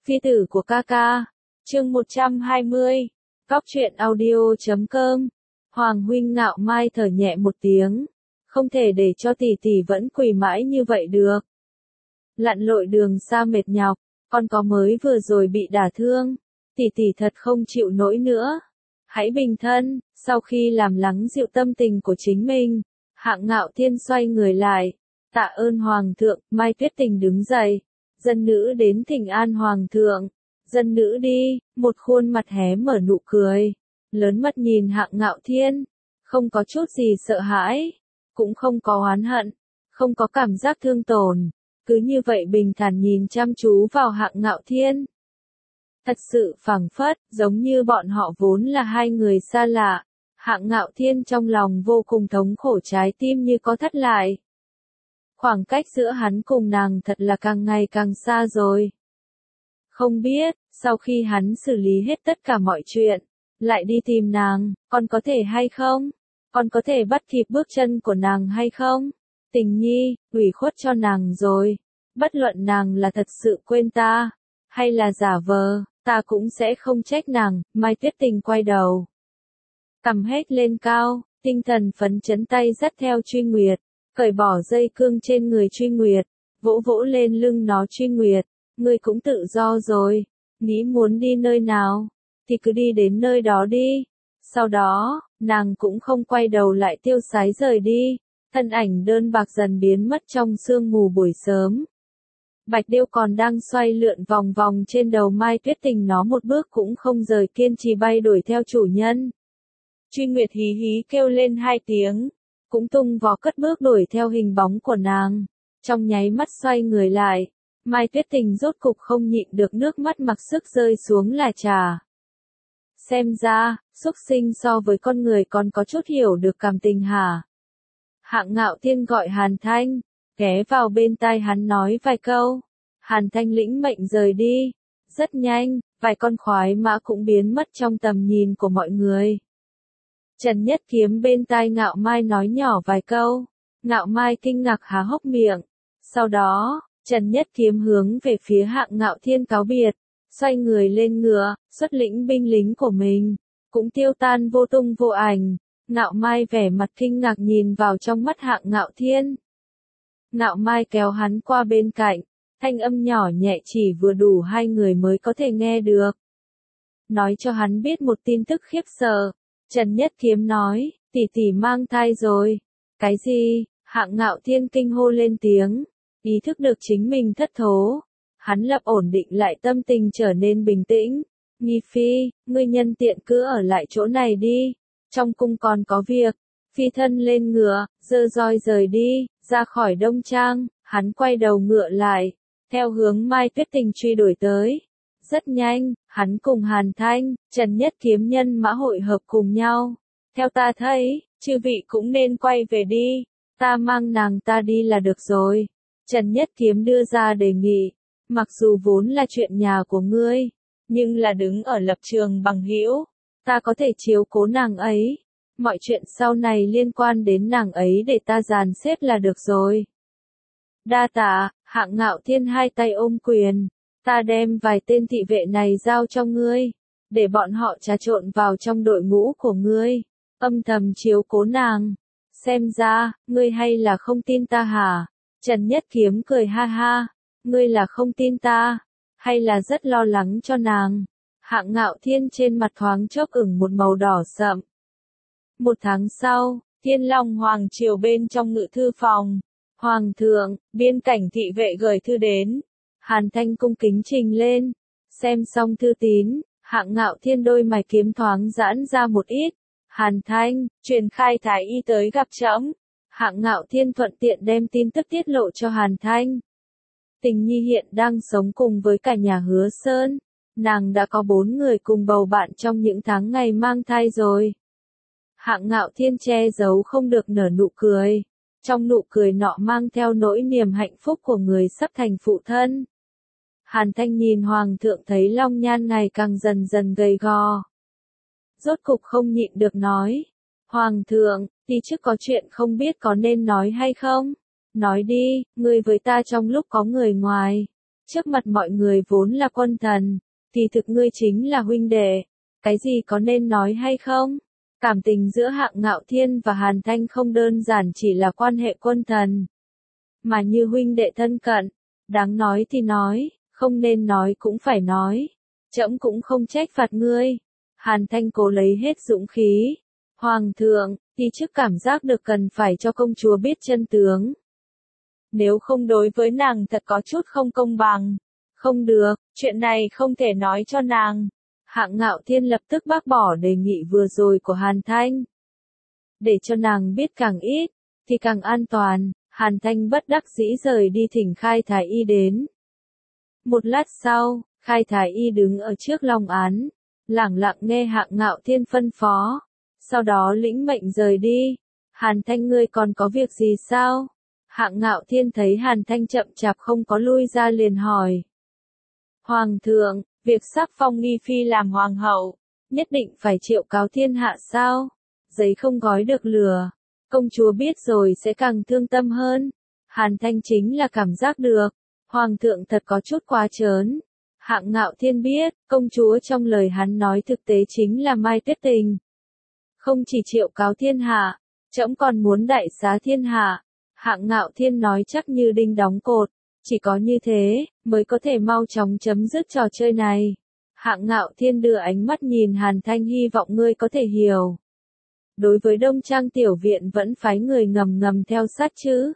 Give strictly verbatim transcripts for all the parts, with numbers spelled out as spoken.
Phi tử của ca ca. Chương một trăm hai mươi. Cóc truyện audio chấm com. Hoàng huynh Ngạo Mai thở nhẹ một tiếng. Không thể để cho tỷ tỷ vẫn quỳ mãi như vậy được. Lặn lội đường xa mệt nhọc, con có mới vừa rồi bị đả thương. Tỷ tỷ thật không chịu nổi nữa. Hãy bình thân. Sau khi làm lắng dịu tâm tình của chính mình, Hạng Ngạo Thiên xoay người lại. Tạ ơn Hoàng thượng. Mai Tuyết Tình đứng dậy. Dân nữ đến thỉnh an Hoàng thượng. Dân nữ đi. Một khuôn mặt hé mở nụ cười. Lớn mắt nhìn Hạng Ngạo Thiên. Không có chút gì sợ hãi. Cũng không có oán hận. Không có cảm giác thương tổn. Cứ như vậy bình thản nhìn chăm chú vào Hạng Ngạo Thiên. Thật sự phảng phất, giống như bọn họ vốn là hai người xa lạ. Hạng Ngạo Thiên trong lòng vô cùng thống khổ, trái tim như có thắt lại. Khoảng cách giữa hắn cùng nàng thật là càng ngày càng xa rồi. Không biết, sau khi hắn xử lý hết tất cả mọi chuyện, lại đi tìm nàng, con có thể hay không? Con có thể bắt kịp bước chân của nàng hay không? Tình nhi, ủy khuất cho nàng rồi. Bất luận nàng là thật sự quên ta, hay là giả vờ, ta cũng sẽ không trách nàng. Mai Tuyết Tình quay đầu, cầm hết lên cao, tinh thần phấn chấn, tay dắt theo Truy Nguyệt, cởi bỏ dây cương trên người Truy Nguyệt, vỗ vỗ lên lưng nó. Truy Nguyệt, ngươi cũng tự do rồi, nghĩ muốn đi nơi nào, thì cứ đi đến nơi đó đi. Sau đó, nàng cũng không quay đầu lại, tiêu sái rời đi, thân ảnh đơn bạc dần biến mất trong sương mù buổi sớm. Bạch điêu còn đang xoay lượn vòng vòng trên đầu Mai Tuyết Tình, nó một bước cũng không rời, kiên trì bay đuổi theo chủ nhân. Truy Nguyệt hí hí kêu lên hai tiếng, cũng tung vó cất bước đuổi theo hình bóng của nàng. Trong nháy mắt xoay người lại, Mai Tuyết Tình rốt cục không nhịn được, nước mắt mặc sức rơi xuống là trà. Xem ra, súc sinh so với con người còn có chút hiểu được cảm tình hả? Hạng Ngạo Thiên gọi Hàn Thanh, ghé vào bên tai hắn nói vài câu. Hàn Thanh lĩnh mệnh rời đi. Rất nhanh, vài con khoái mã cũng biến mất trong tầm nhìn của mọi người. Trần Nhất Kiếm bên tai Ngạo Mai nói nhỏ vài câu. Ngạo Mai kinh ngạc há hốc miệng. Sau đó, Trần Nhất Kiếm hướng về phía Hạng Ngạo Thiên cáo biệt, xoay người lên ngựa, xuất lĩnh binh lính của mình, cũng tiêu tan vô tung vô ảnh. Ngạo Mai vẻ mặt kinh ngạc nhìn vào trong mắt Hạng Ngạo Thiên. Ngạo Mai kéo hắn qua bên cạnh, thanh âm nhỏ nhẹ chỉ vừa đủ hai người mới có thể nghe được. Nói cho hắn biết một tin tức khiếp sợ. Trần Nhất Kiếm nói, tỷ tỷ mang thai rồi. Cái gì? Hạng Ngạo Thiên kinh hô lên tiếng, ý thức được chính mình thất thố. Hắn lập ổn định lại tâm tình, trở nên bình tĩnh. Nhi phi, ngươi nhân tiện cứ ở lại chỗ này đi. Trong cung còn có việc. Phi thân lên ngựa, giơ roi rời đi, ra khỏi Đông Trang. Hắn quay đầu ngựa lại, theo hướng Mai Tuyết Tình truy đuổi tới. Rất nhanh, hắn cùng Hàn Thanh, Trần Nhất Kiếm nhân mã hội hợp cùng nhau. Theo ta thấy, chư vị cũng nên quay về đi. Ta mang nàng ta đi là được rồi. Trần Nhất Kiếm đưa ra đề nghị. Mặc dù vốn là chuyện nhà của ngươi, nhưng là đứng ở lập trường bằng hữu, ta có thể chiếu cố nàng ấy. Mọi chuyện sau này liên quan đến nàng ấy để ta dàn xếp là được rồi. Đa tạ. Hạng Ngạo Thiên hai tay ôm quyền. Ta đem vài tên thị vệ này giao cho ngươi, để bọn họ trà trộn vào trong đội ngũ của ngươi, âm thầm chiếu cố nàng. Xem ra, ngươi hay là không tin ta hả? Trần Nhất Kiếm cười ha ha. Ngươi là không tin ta, hay là rất lo lắng cho nàng? Hạng Ngạo Thiên trên mặt thoáng chốc ửng một màu đỏ sậm. Một tháng sau, Thiên Long Hoàng triều bên trong ngự thư phòng. Hoàng thượng, biên cảnh thị vệ gửi thư đến. Hàn Thanh cung kính trình lên. Xem xong thư tín, Hạng Ngạo Thiên đôi mày kiếm thoáng giãn ra một ít. Hàn Thanh, truyền khai thái y tới gặp trẫm. Hạng Ngạo Thiên thuận tiện đem tin tức tiết lộ cho Hàn Thanh. Tình nhi hiện đang sống cùng với cả nhà Hứa Sơn. Nàng đã có bốn người cùng bầu bạn trong những tháng ngày mang thai rồi. Hạng Ngạo Thiên che giấu không được nở nụ cười. Trong nụ cười nọ mang theo nỗi niềm hạnh phúc của người sắp thành phụ thân. Hàn Thanh nhìn Hoàng thượng thấy Long Nhan ngày càng dần dần gầy gò. Rốt cục không nhịn được nói. Hoàng thượng, đi trước có chuyện không biết có nên nói hay không? Nói đi, ngươi với ta trong lúc có người ngoài, trước mặt mọi người vốn là quân thần, thì thực ngươi chính là huynh đệ, cái gì có nên nói hay không? Cảm tình giữa Hạng Ngạo Thiên và Hàn Thanh không đơn giản chỉ là quan hệ quân thần, mà như huynh đệ thân cận, đáng nói thì nói, không nên nói cũng phải nói, trẫm cũng không trách phạt ngươi. Hàn Thanh cố lấy hết dũng khí. Hoàng thượng, ti chức cảm giác được cần phải cho công chúa biết chân tướng. Nếu không đối với nàng thật có chút không công bằng. Không được, chuyện này không thể nói cho nàng. Hạng Ngạo Thiên lập tức bác bỏ đề nghị vừa rồi của Hàn Thanh. Để cho nàng biết càng ít, thì càng an toàn, Hàn Thanh bất đắc dĩ rời đi thỉnh Khai Thái Y đến. Một lát sau, Khai Thái Y đứng ở trước long án, lẳng lặng nghe Hạng Ngạo Thiên phân phó, sau đó lĩnh mệnh rời đi. Hàn Thanh ngươi còn có việc gì sao? Hạng Ngạo Thiên thấy Hàn Thanh chậm chạp không có lui ra liền hỏi. Hoàng thượng, việc sắc phong nghi phi làm hoàng hậu, nhất định phải triệu cáo thiên hạ sao? Giấy không gói được lửa, công chúa biết rồi sẽ càng thương tâm hơn. Hàn Thanh chính là cảm giác được, hoàng thượng thật có chút quá trớn. Hạng Ngạo Thiên biết, công chúa trong lời hắn nói thực tế chính là Mai Tuyết Tình. Không chỉ triệu cáo thiên hạ, trẫm còn muốn đại xá thiên hạ. Hạng Ngạo Thiên nói chắc như đinh đóng cột, chỉ có như thế, mới có thể mau chóng chấm dứt trò chơi này. Hạng Ngạo Thiên đưa ánh mắt nhìn Hàn Thanh hy vọng ngươi có thể hiểu. Đối với Đông Trang tiểu viện vẫn phái người ngầm ngầm theo sát chứ?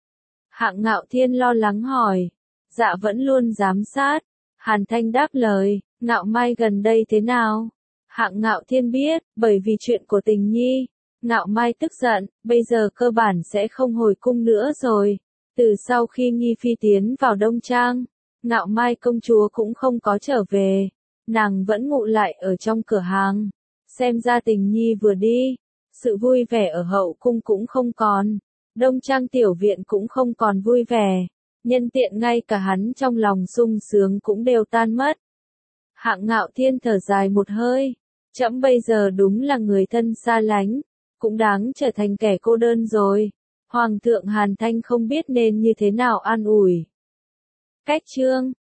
Hạng Ngạo Thiên lo lắng hỏi. Dạ vẫn luôn giám sát. Hàn Thanh đáp lời, Ngạo Mai gần đây thế nào? Hạng Ngạo Thiên biết, bởi vì chuyện của Tình Nhi, Ngạo Mai tức giận, bây giờ cơ bản sẽ không hồi cung nữa rồi. Từ sau khi Nghi Phi tiến vào Đông Trang, Ngạo Mai công chúa cũng không có trở về, nàng vẫn ngụ lại ở trong cửa hàng. Xem ra Tình Nhi vừa đi, sự vui vẻ ở hậu cung cũng không còn, Đông Trang tiểu viện cũng không còn vui vẻ, nhân tiện ngay cả hắn trong lòng sung sướng cũng đều tan mất. Hạng Ngạo Thiên thở dài một hơi, trẫm bây giờ đúng là người thân xa lánh, cũng đáng trở thành kẻ cô đơn rồi. Hoàng thượng Hàn Thanh không biết nên như thế nào an ủi. Cách chương